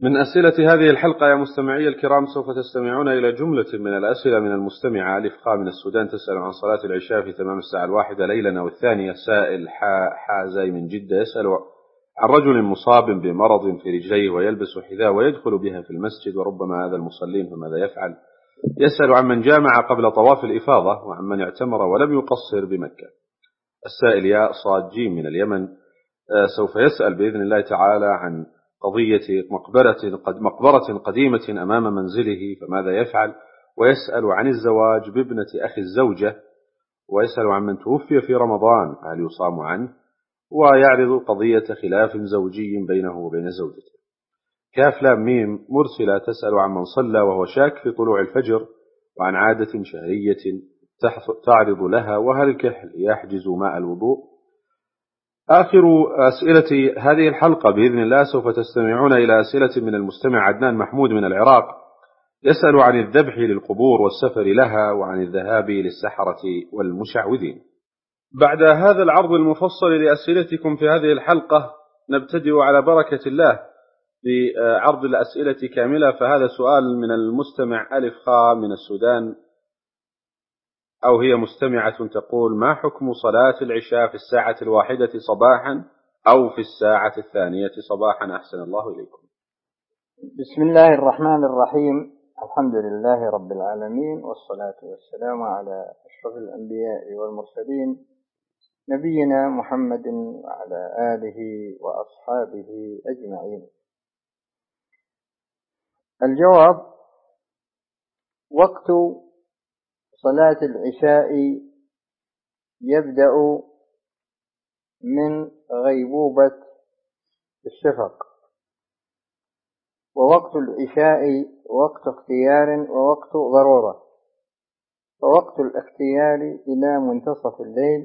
من أسئلة هذه الحلقة يا مستمعي الكرام، سوف تستمعون إلى جملة من الأسئلة من المستمعة ألف خا من السودان، تسأل عن صلاة العشاء في تمام الساعة 1 ليلا أو الثانية. سائل حازي من جدة يسأل عن رجل مصاب بمرض في رجليه ويلبس حذاء ويدخل بها في المسجد وربما هذا المصلين، فماذا يفعل؟ يسأل عن من جامع قبل طواف الإفاضة وعن من اعتمر ولم يقصر بمكة. السائل يا صاد جيم من اليمن سوف يسأل بإذن الله تعالى عن قضية مقبرة قديمة أمام منزله، فماذا يفعل؟ ويسأل عن الزواج بابنة أخي الزوجة، ويسأل عن من توفي في رمضان فهل يصام عنه، ويعرض قضية خلاف زوجي بينه وبين زوجته. كاف لام ميم مرسلة تسأل عن من صلى وهو شاك في طلوع الفجر وعن عادة شهرية تعرض لها، وهل الكحل يحجز ماء الوضوء؟ آخر أسئلة هذه الحلقة بإذن الله سوف تستمعون إلى أسئلة من المستمع عدنان محمود من العراق، يسأل عن الذبح للقبور والسفر لها وعن الذهاب للسحرة والمشعوذين. بعد هذا العرض المفصل لأسئلتكم في هذه الحلقة نبتدئ على بركة الله بعرض الأسئلة كاملة. فهذا سؤال من المستمع ألف خا من السودان، أو هي مستمعة تقول: ما حكم صلاة العشاء في الساعة 1 صباحا أو في الساعة 2 صباحا؟ أحسن الله إليكم. بسم الله الرحمن الرحيم، الحمد لله رب العالمين، والصلاة والسلام على أشرف الأنبياء والمرسلين نبينا محمد وعلى آله وأصحابه أجمعين. الجواب: وقت صلاة العشاء يبدأ من غيبوبة الشفق، ووقت العشاء وقت اختيار ووقت ضرورة، فوقت الاختيار إلى منتصف الليل،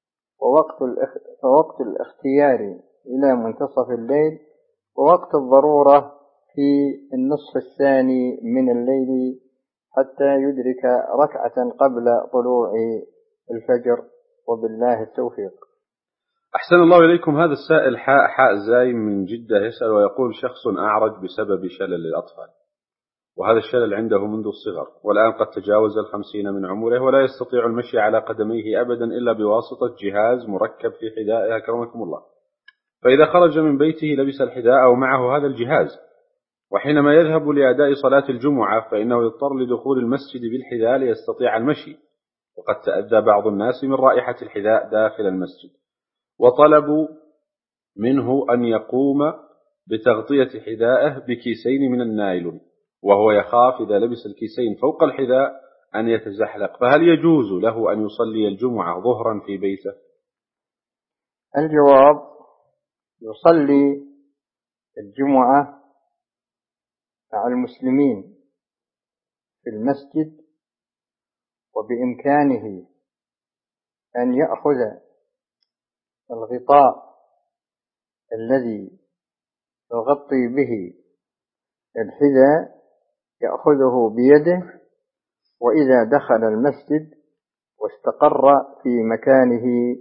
فوقت الاختيار إلى منتصف الليل، ووقت الضرورة في النصف الثاني من الليل حتى يدرك ركعة قبل طلوع الفجر، وبالله التوفيق. أحسن الله إليكم. هذا السائل حاء زاي من جدة يسأل ويقول: شخص أعرج بسبب شلل الأطفال، وهذا الشلل عنده منذ الصغر، والآن قد تجاوز 50 من عمره ولا يستطيع المشي على قدميه أبدا إلا بواسطة جهاز مركب في حذائه أكرمكم الله، فإذا خرج من بيته لبس الحذاء ومعه هذا الجهاز، وحينما يذهب لأداء صلاة الجمعة فإنه يضطر لدخول المسجد بالحذاء ليستطيع المشي، وقد تأذى بعض الناس من رائحة الحذاء داخل المسجد، وطلبوا منه أن يقوم بتغطية حذائه بكيسين من النايلون، وهو يخاف إذا لبس الكيسين فوق الحذاء أن يتزحلق، فهل يجوز له أن يصلي الجمعة ظهرا في بيته؟ الجواب: يصلي الجمعة مع المسلمين في المسجد، وبإمكانه أن يأخذ الغطاء الذي يغطي به الحذاء يأخذه بيده، وإذا دخل المسجد واستقر في مكانه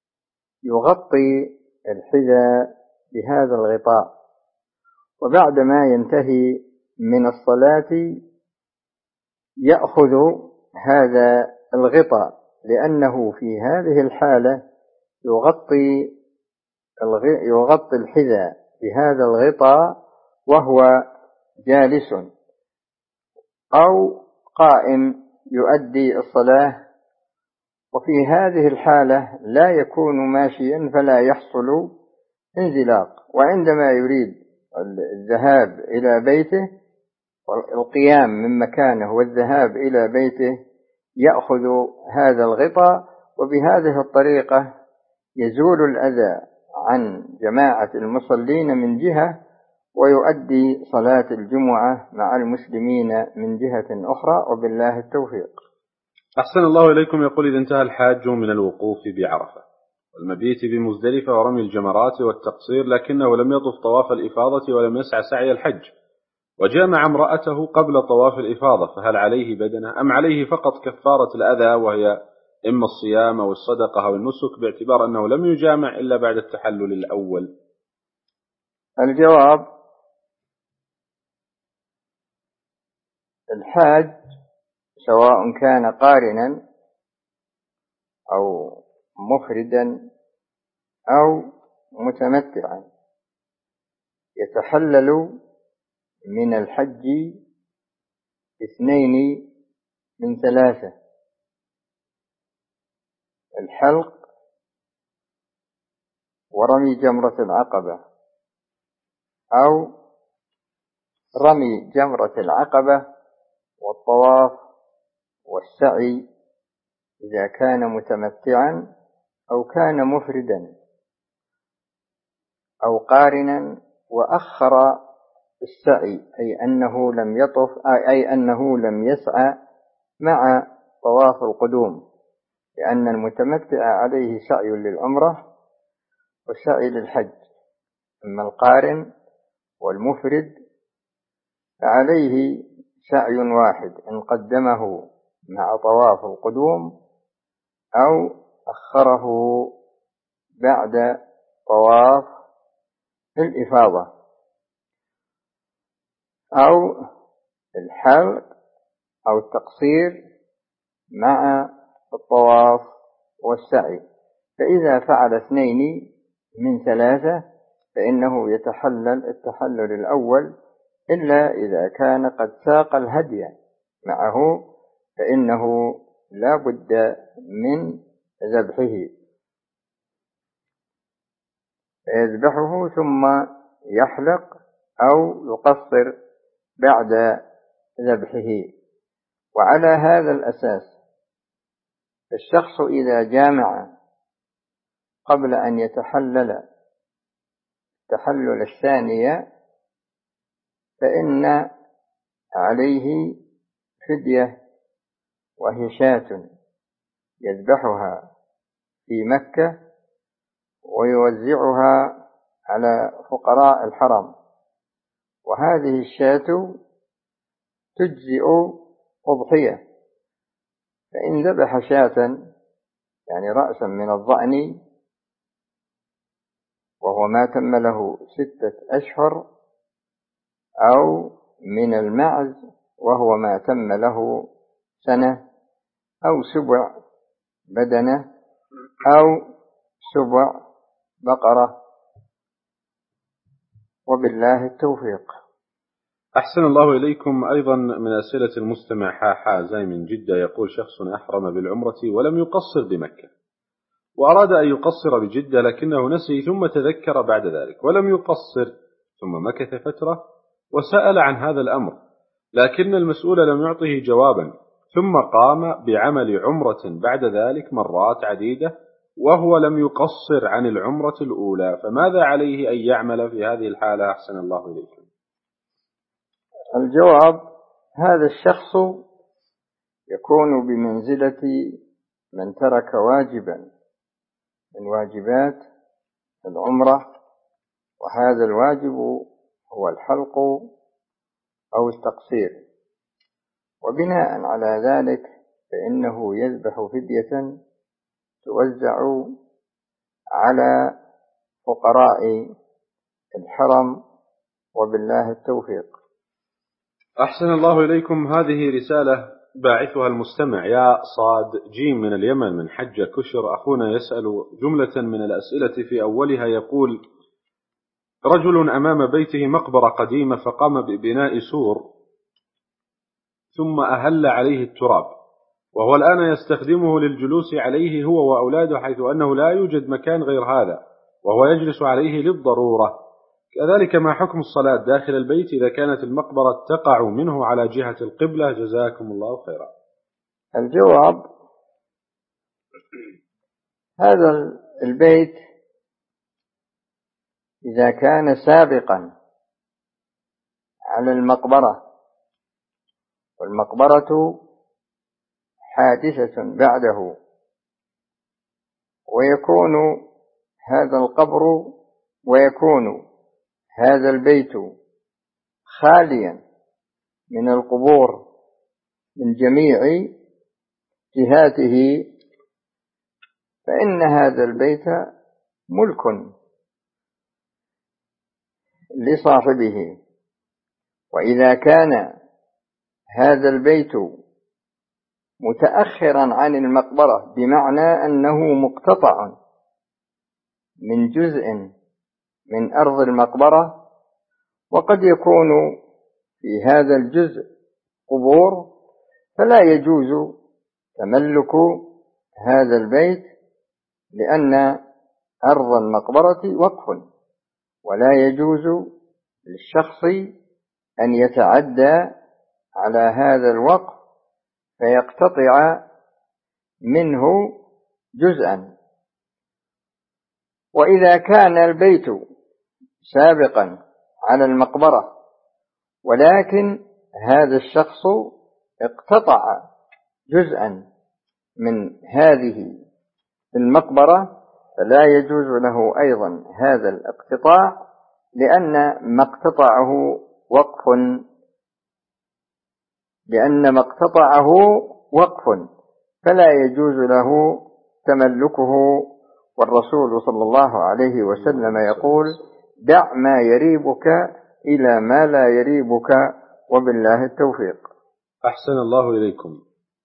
يغطي الحذاء بهذا الغطاء، وبعدما ينتهي من الصلاة يأخذ هذا الغطاء، لأنه في هذه الحالة يغطي الحذاء بهذا الغطاء وهو جالس أو قائم يؤدي الصلاة، وفي هذه الحالة لا يكون ماشيا فلا يحصل انزلاق، وعندما يريد الذهاب إلى بيته والقيام من مكانه والذهاب إلى بيته يأخذ هذا الغطاء، وبهذه الطريقة يزول الأذى عن جماعة المصلين من جهة، ويؤدي صلاة الجمعة مع المسلمين من جهة أخرى، وبالله التوفيق. أحسن الله إليكم. يقول: إذا انتهى الحاج من الوقوف بعرفة والمبيت بمزدلفة ورمي الجمرات والتقصير، لكنه لم يطف طواف الإفاضة ولم يسعى سعي الحج، وجامع امرأته قبل طواف الإفاضة، فهل عليه بدنة أم عليه فقط كفارة الأذى، وهي إما الصيام أو الصدقة أو النسك، باعتبار أنه لم يجامع إلا بعد التحلل الأول؟ الجواب: الحاج سواء كان قارنا أو مفردا أو متمتعا يتحلل من الحج 2 من 3: الحلق، ورمي جمرة العقبة، أو رمي جمرة العقبة والطواف والسعي إذا كان متمتعا أو كان مفردا أو قارنا وأخر السعي، أي أنه لم يطف، أي أنه لم يسعى مع طواف القدوم، لأن المتمتع عليه سعي للعمرة والسعي للحج. أما القارن والمفرد فعليه سعي واحد إن قدمه مع طواف القدوم أو أخره بعد طواف الإفاضة، أو الحلق أو التقصير مع الطواف والسعي. فإذا فعل 2 من 3 فإنه يتحلل التحلل الأول، إلا إذا كان قد ساق الهدي معه فإنه لا بد من ذبحه، فيذبحه ثم يحلق أو يقصر بعد ذبحه. وعلى هذا الأساس الشخص إذا جامع قبل أن يتحلل التحلل الثاني فإن عليه فدية، وهي شاة يذبحها في مكة ويوزعها على فقراء الحرم، وهذه الشاة تجزئ أضحية. فإن ذبح شاة يعني رأسا من الضأن وهو ما تم له 6 أشهر، أو من المعز وهو ما تم له 1 سنة، أو 7 بدنة، أو 7 بقرة، وبالله التوفيق. أحسن الله إليكم. أيضا من أسئلة المستمع حازاي من جدة يقول: شخص أحرم بالعمرة ولم يقصر بمكة، وأراد أن يقصر بجدة لكنه نسي ثم تذكر بعد ذلك ولم يقصر، ثم مكث فترة وسأل عن هذا الأمر، لكن المسؤول لم يعطه جوابا، ثم قام بعمل عمرة بعد ذلك مرات عديدة وهو لم يقصر عن العمرة الأولى، فماذا عليه أن يعمل في هذه الحالة؟ أحسن الله إليكم. الجواب: هذا الشخص يكون بمنزلة من ترك واجبا من واجبات العمرة، وهذا الواجب هو الحلق أو التقصير، وبناء على ذلك فإنه يذبح فدية توزع على فقراء الحرم، وبالله التوفيق. أحسن الله إليكم. هذه رسالة باعثها المستمع يا صاد جيم من اليمن من حجة كشر. أخونا يسأل جملة من الأسئلة، في أولها يقول: رجل أمام بيته مقبرة قديمة فقام ببناء سور ثم أهل عليه التراب، وهو الآن يستخدمه للجلوس عليه هو وأولاده، حيث أنه لا يوجد مكان غير هذا وهو يجلس عليه للضرورة. كذلك ما حكم الصلاة داخل البيت إذا كانت المقبرة تقع منه على جهة القبلة؟ جزاكم الله خيرا. الجواب: هذا البيت إذا كان سابقا على المقبرة والمقبرة حادثة بعده، ويكون هذا البيت خاليا من القبور من جميع جهاته، فإن هذا البيت ملك لصاحبه. وإذا كان هذا البيت متأخرا عن المقبرة، بمعنى أنه مقتطع من جزء من أرض المقبرة، وقد يكون في هذا الجزء قبور، فلا يجوز تملك هذا البيت، لأن أرض المقبرة وقف، ولا يجوز للشخص أن يتعدى على هذا الوقف فيقتطع منه جزءا. وإذا كان البيت سابقا على المقبرة، ولكن هذا الشخص اقتطع جزءا من هذه المقبرة، فلا يجوز له أيضا هذا الاقتطاع، لأن ما اقتطعه وقف فلا يجوز له تملكه. والرسول صلى الله عليه وسلم يقول: دع ما يريبك إلى ما لا يريبك، وبالله التوفيق. أحسن الله إليكم.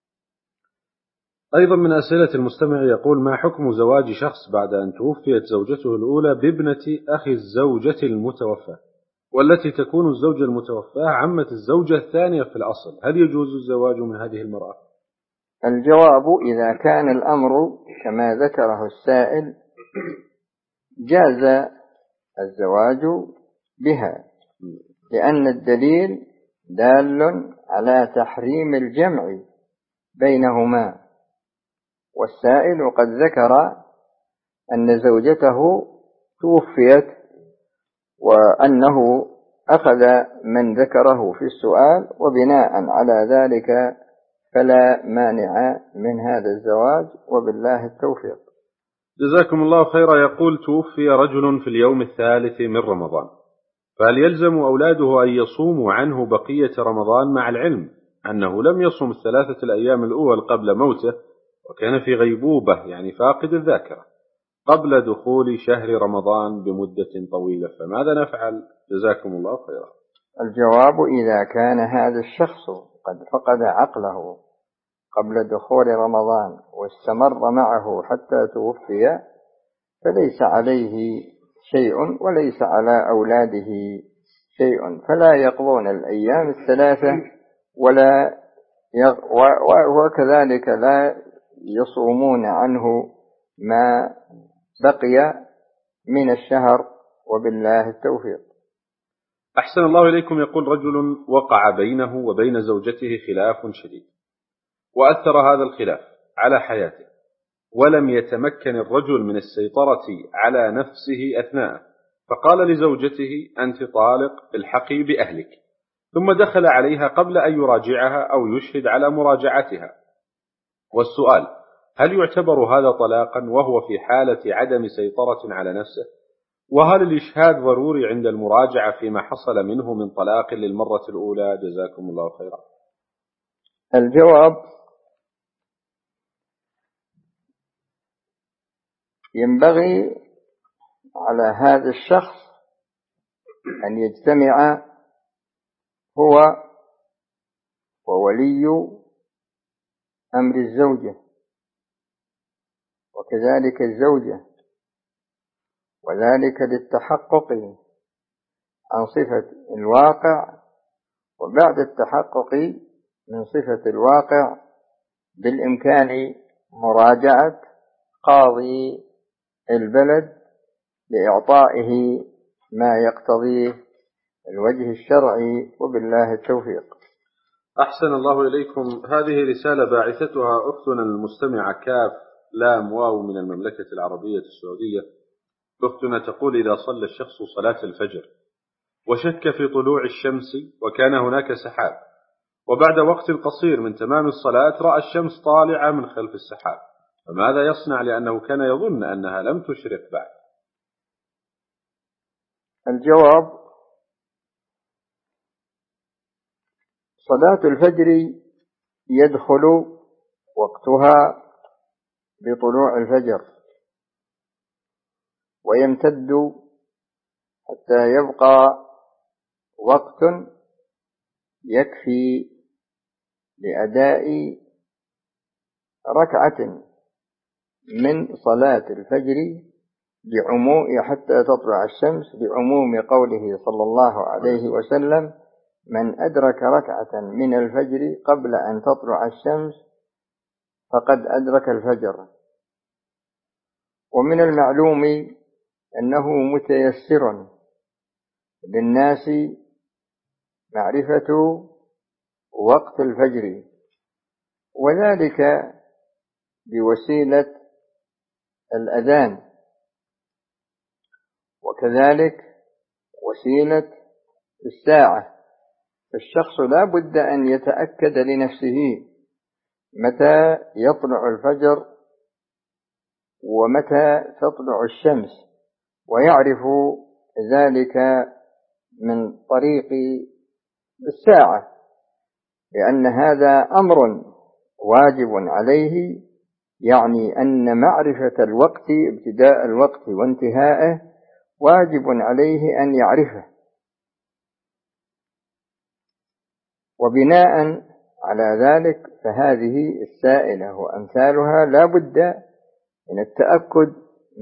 أيضا من أسئلة المستمع يقول: ما حكم زواج شخص بعد أن توفيت زوجته الأولى بابنة أخي الزوجة المتوفى، والتي تكون الزوجة المتوفاة عمة الزوجة الثانية في الأصل، هل يجوز الزواج من هذه المرأة؟ الجواب: إذا كان الأمر كما ذكره السائل جاز الزواج بها، لأن الدليل دال على تحريم الجمع بينهما، والسائل قد ذكر أن زوجته توفيت، وأنه أخذ من ذكره في السؤال، وبناء على ذلك فلا مانع من هذا الزواج، وبالله التوفيق. جزاكم الله خيرا. يقول: توفي رجل في اليوم الثالث من رمضان، فهل يلزم أولاده أن يصوموا عنه بقية رمضان، مع العلم أنه لم يصم الثلاثة الأيام الأول قبل موته، وكان في غيبوبة يعني فاقد الذاكرة قبل دخول شهر رمضان بمدة طويلة، فماذا نفعل؟ جزاكم الله خيرا. الجواب: إذا كان هذا الشخص قد فقد عقله قبل دخول رمضان واستمر معه حتى توفي، فليس عليه شيء وليس على أولاده شيء، فلا يقضون الأيام الثلاثة وكذلك لا يصومون عنه ما بقي من الشهر، وبالله التوفيق. أحسن الله إليكم. يقول: رجل وقع بينه وبين زوجته خلاف شديد، وأثر هذا الخلاف على حياته، ولم يتمكن الرجل من السيطرة على نفسه أثناءه، فقال لزوجته: أنت طالق، الحقي بأهلك، ثم دخل عليها قبل أن يراجعها أو يشهد على مراجعتها. والسؤال: هل يعتبر هذا طلاقا وهو في حالة عدم سيطرة على نفسه؟ وهل الإشهاد ضروري عند المراجعة فيما حصل منه من طلاق للمرة الأولى؟ جزاكم الله خيرا. الجواب: ينبغي على هذا الشخص أن يجتمع هو وولي أمر الزوجة، وكذلك الزوجة، وذلك للتحقق عن صفة الواقع، وبعد التحقق من صفة الواقع بالإمكان مراجعة قاضي البلد لإعطائه ما يقتضيه الوجه الشرعي، وبالله التوفيق. أحسن الله إليكم. هذه رسالة باعثتها أختنا المستمعة كاف لام واو من المملكة العربية السعودية. أختنا تقول: إذا صلى الشخص صلاة الفجر وشك في طلوع الشمس وكان هناك سحاب، وبعد وقت قصير من تمام الصلاة رأى الشمس طالعة من خلف السحاب، فماذا يصنع لأنه كان يظن أنها لم تشرق بعد؟ الجواب: صلاة الفجر يدخل وقتها بطلوع الفجر، ويمتد حتى يبقى وقت يكفي لأداء ركعة من صلاة الفجر حتى تطلع الشمس، لعموم قوله صلى الله عليه وسلم: من أدرك ركعة من الفجر قبل أن تطلع الشمس فقد أدرك الفجر. ومن المعلوم أنه متيسر للناس معرفة وقت الفجر، وذلك بوسيلة الأذان، وكذلك وسيلة الساعة. فالشخص لا بد أن يتأكد لنفسه متى يطلع الفجر ومتى تطلع الشمس، ويعرف ذلك من طريق الساعة، لأن هذا أمر واجب عليه، يعني أن معرفة الوقت، ابتداء الوقت وانتهائه، واجب عليه أن يعرفه. وبناء على ذلك فهذه السائلة وأمثالها لا بد من التأكد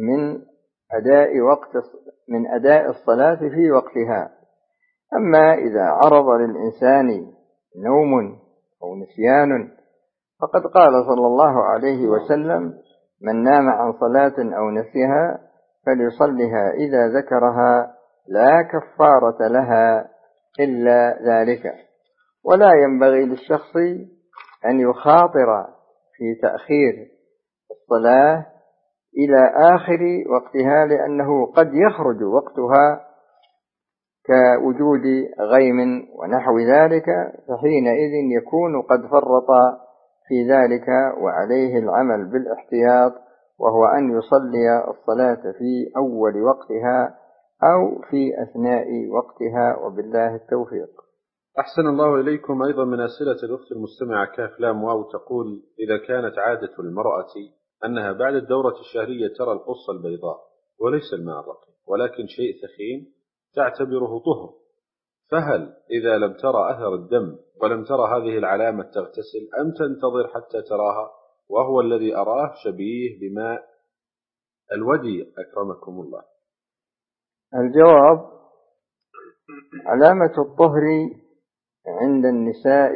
من أداء الصلاة في وقتها. أما إذا عرض للإنسان نوم أو نسيان فقد قال صلى الله عليه وسلم: من نام عن صلاة أو نسيها فليصلها إذا ذكرها، لا كفارة لها إلا ذلك. ولا ينبغي للشخص أن يخاطر في تأخير الصلاة إلى آخر وقتها، لأنه قد يخرج وقتها كوجود غيم ونحو ذلك، فحينئذ يكون قد فرط في ذلك، وعليه العمل بالاحتياط، وهو أن يصلي الصلاة في أول وقتها أو في أثناء وقتها، وبالله التوفيق. أحسن الله إليكم. أيضا من أسئلة الأخت المستمعة كاف لام واو تقول: إذا كانت عادة المرأة أنها بعد الدورة الشهرية ترى القصة البيضاء وليس الماء الرقيق ولكن شيء ثخين تعتبره طهر، فهل إذا لم ترى أثر الدم ولم ترى هذه العلامة تغتسل أم تنتظر حتى تراها؟ وهو الذي أراه شبيه بماء الودي أكرمكم الله. الجواب: علامة الطهر عند النساء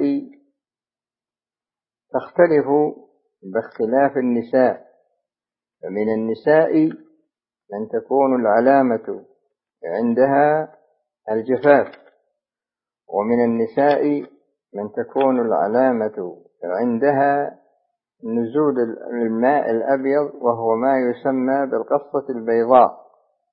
تختلف باختلاف النساء، فمن النساء من تكون العلامة عندها الجفاف، ومن النساء من تكون العلامة عندها نزول الماء الأبيض، وهو ما يسمى بالقصة البيضاء.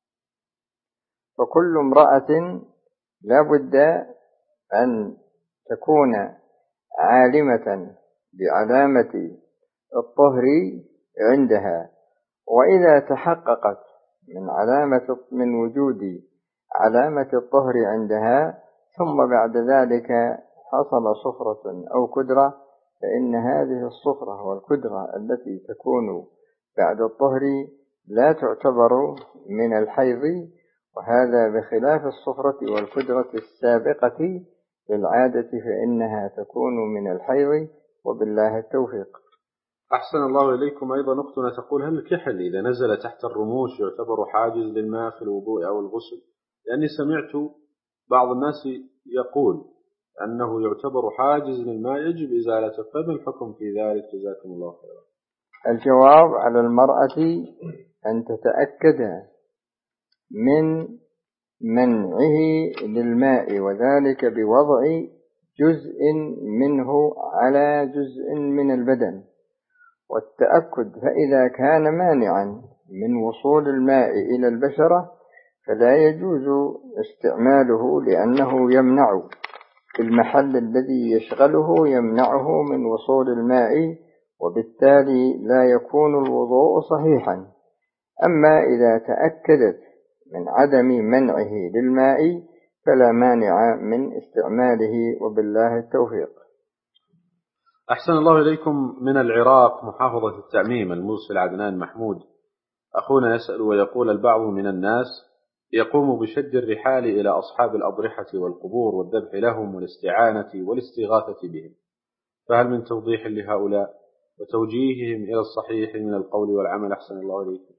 فكل امرأة لا بد أن تكون عالمة بعلامة الطهر عندها، وإذا تحققت من وجود علامة الطهر عندها ثم بعد ذلك حصل صفرة أو كدرة، فإن هذه الصفرة والكدرة التي تكون بعد الطهر لا تعتبر من الحيض، وهذا بخلاف الصفرة والكدرة السابقة للعادة، فإنها تكون من الحيض، وبالله التوفيق. أحسن الله إليكم. أيضا أختنا تقول: هل الكحل إذا نزل تحت الرموش يعتبر حاجز للماء في الوضوء أو الغسل؟ لأني سمعت بعض الناس يقول أنه يعتبر حاجز للماء يجب إزالته، فما الحكم في ذلك؟ جزاكم الله خيرا. الجواب: على المرأة أن تتأكد من منعه للماء، وذلك بوضع جزء منه على جزء من البدن، والتأكد، فإذا كان مانعا من وصول الماء إلى البشرة فلا يجوز استعماله، لأنه يمنع في المحل الذي يشغله، يمنعه من وصول الماء، وبالتالي لا يكون الوضوء صحيحا. أما إذا تأكدت من عدم منعه للماء فلا مانع من استعماله، وبالله التوفيق. أحسن الله إليكم. من العراق محافظة التعميم الموصل عدنان محمود أخونا يسأل ويقول: البعض من الناس يقوم بشد الرحال إلى أصحاب الأضرحة والقبور والذبح لهم والاستعانة والاستغاثة بهم، فهل من توضيح لهؤلاء وتوجيههم إلى الصحيح من القول والعمل؟ أحسن الله إليكم.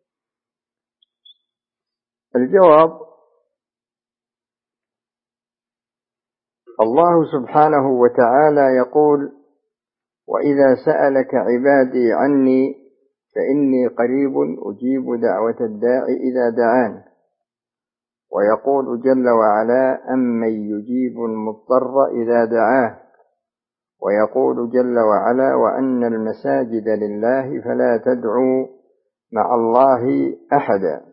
الجواب: الله سبحانه وتعالى يقول: وإذا سألك عبادي عني فإني قريب أجيب دعوة الداع إذا دعان. ويقول جل وعلا: أمن يجيب المضطر إذا دعاه. ويقول جل وعلا: وأن المساجد لله فلا تدعوا مع الله أحدا.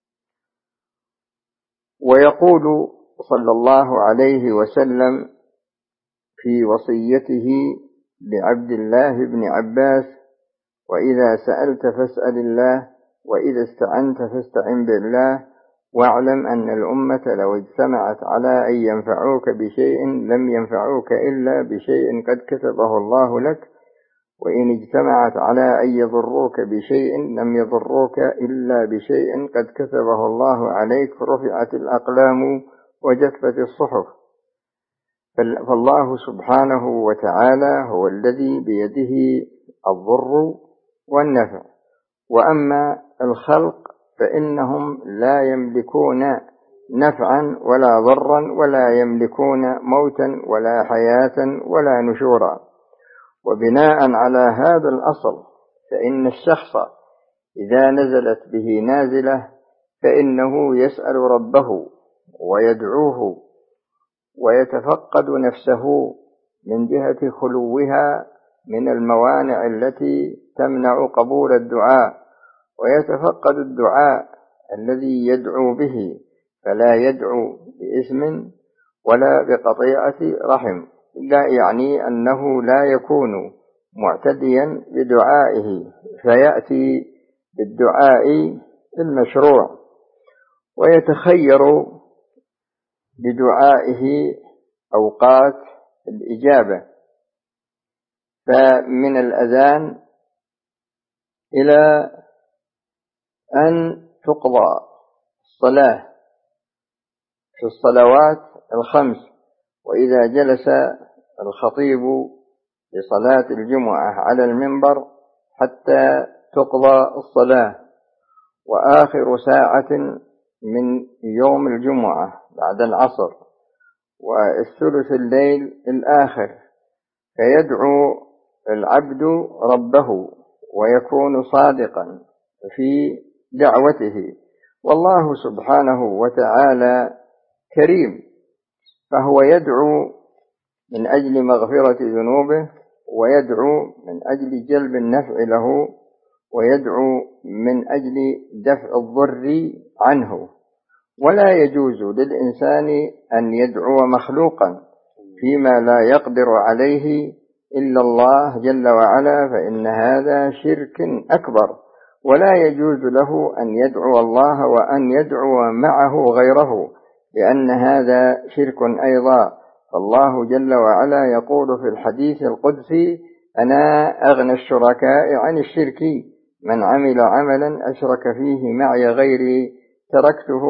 ويقول صلى الله عليه وسلم في وصيته لعبد الله بن عباس: وإذا سألت فاسأل الله، وإذا استعنت فاستعن بالله، واعلم أن الأمة لو اجتمعت على أن ينفعوك بشيء لم ينفعوك إلا بشيء قد كتبه الله لك، وإن اجتمعت على أن يضروك بشيء لم يضروك إلا بشيء قد كتبه الله عليك، رفعت الأقلام وجفت الصحف. فالله سبحانه وتعالى هو الذي بيده الضر والنفع. وأما الخلق فإنهم لا يملكون نفعا ولا ضرا، ولا يملكون موتا ولا حياة ولا نشورا. وبناء على هذا الأصل فإن الشخص إذا نزلت به نازلة فإنه يسأل ربه ويدعوه ويتفقد نفسه من جهة خلوها من الموانع التي تمنع قبول الدعاء، ويتفقد الدعاء الذي يدعو به، فلا يدعو بإثم ولا بقطيعة رحم، لا يعني أنه لا يكون معتديا بدعائه، فيأتي بالدعاء المشروع ويتخير بدعائه أوقات الإجابة. فمن الأذان إلى أن تقضى الصلاة في الصلوات الخمس، وإذا جلس الخطيب لصلاة الجمعة على المنبر حتى تقضى الصلاة، وآخر ساعة من يوم الجمعة بعد العصر، والثلث الليل الآخر، فيدعو العبد ربه ويكون صادقا في دعوته. والله سبحانه وتعالى كريم، فهو يدعو من أجل مغفرة ذنوبه، ويدعو من أجل جلب النفع له، ويدعو من أجل دفع الضر عنه. ولا يجوز للإنسان أن يدعو مخلوقا فيما لا يقدر عليه إلا الله جل وعلا، فإن هذا شرك أكبر. ولا يجوز له أن يدعو الله وأن يدعو معه غيره، لأن هذا شرك أيضا. فالله جل وعلا يقول في الحديث القدسي: أنا أغنى الشركاء عن الشرك، من عمل عملا أشرك فيه معي غيري تركته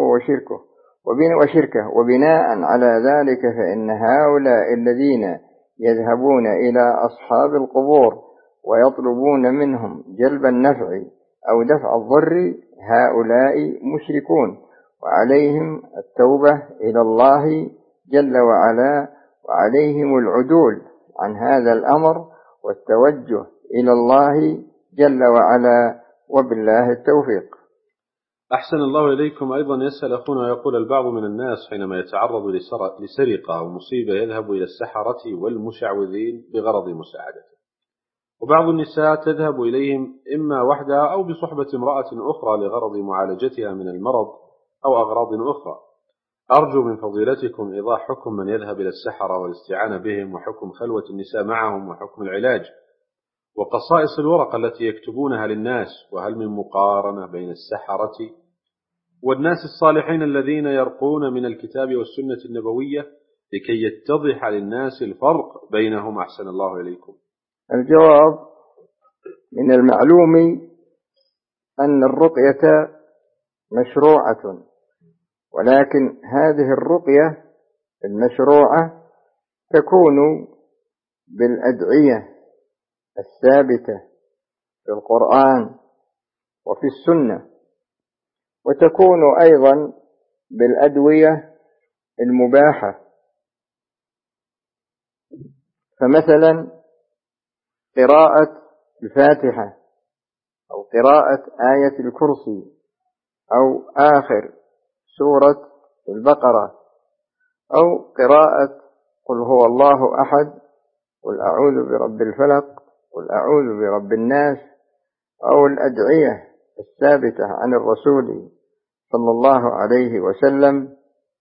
وشركه. وبناء على ذلك فإن هؤلاء الذين يذهبون إلى أصحاب القبور ويطلبون منهم جلب النفع أو دفع الضر، هؤلاء مشركون، وعليهم التوبة إلى الله جل وعلا، وعليهم العدول عن هذا الأمر والتوجه إلى الله جل وعلا، وبالله التوفيق. أحسن الله إليكم. أيضا يسأل أخونا ويقول: البعض من الناس حينما يتعرض لسرقة أو مصيبة يذهب إلى السحرة والمشعوذين بغرض مساعدته، وبعض النساء تذهب إليهم إما وحدها أو بصحبة امرأة أخرى لغرض معالجتها من المرض أو أغراض أخرى. أرجو من فضيلتكم إيضاح حكم من يذهب إلى السحرة والاستعانة بهم، وحكم خلوة النساء معهم، وحكم العلاج، وقصائص الورقة التي يكتبونها للناس، وهل من مقارنة بين السحرة والناس الصالحين الذين يرقون من الكتاب والسنة النبوية لكي يتضح للناس الفرق بينهم؟ أحسن الله إليكم. الجواب: من المعلوم أن الرقية مشروعة، ولكن هذه الرقية المشروعة تكون بالأدعية الثابتة في القرآن وفي السنة، وتكون أيضا بالأدوية المباحة. فمثلا قراءة الفاتحة أو قراءة آية الكرسي أو آخر سورة البقرة أو قراءة قل هو الله أحد، قل أعوذ برب الفلق، قل أعوذ برب الناس، أو الأدعية الثابتة عن الرسول صلى الله عليه وسلم.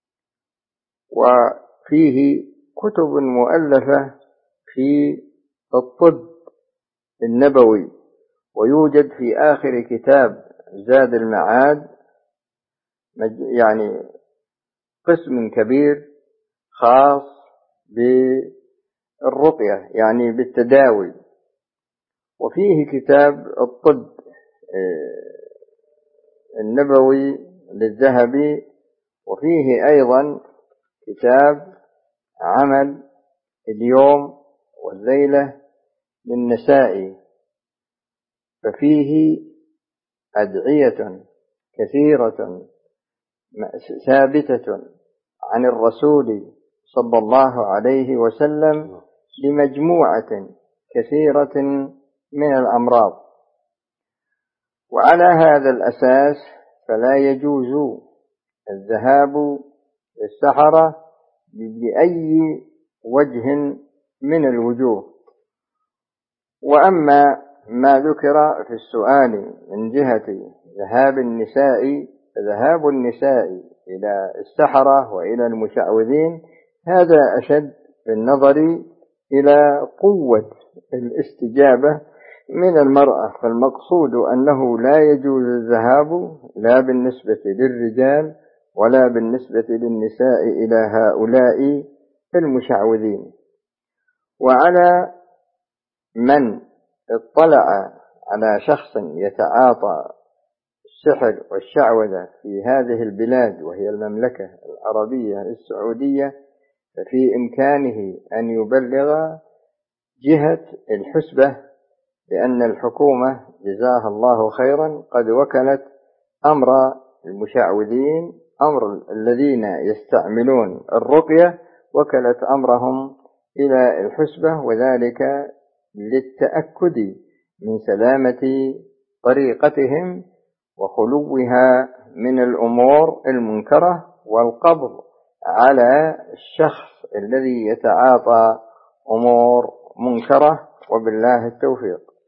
وفيه كتب مؤلفة في الطب النبوي، ويوجد في آخر كتاب زاد المعاد يعني قسم كبير خاص بالرقية يعني بالتداوي. وفيه كتاب الطب النبوي للذهبي، وفيه أيضا كتاب عمل اليوم والليلة للنسائي، ففيه أدعية كثيرة ثابتة عن الرسول صلى الله عليه وسلم لمجموعة كثيرة من الأمراض. وعلى هذا الأساس فلا يجوز الذهاب للسحرة بأي وجه من الوجوه. وأما ما ذكر في السؤال من جهة ذهاب النساء، فذهاب النساء إلى السحرة وإلى المشعوذين هذا أشد بالنظر إلى قوة الاستجابة من المرأة. فالمقصود أنه لا يجوز الذهاب لا بالنسبة للرجال ولا بالنسبة للنساء إلى هؤلاء المشعوذين. وعلى من اطلع على شخص يتعاطى السحر والشعوذة في هذه البلاد وهي المملكة العربية السعودية، ففي إمكانه أن يبلغ جهة الحسبة، لأن الحكومة جزاها الله خيرا قد وكلت أمر المشعوذين، أمر الذين يستعملون الرقية، وكلت أمرهم إلى الحسبة، وذلك للتأكد من سلامة طريقتهم وخلوها من الأمور المنكرة، والقبض على الشخص الذي يتعاطى أمور منكرة. وبالله التوفيق.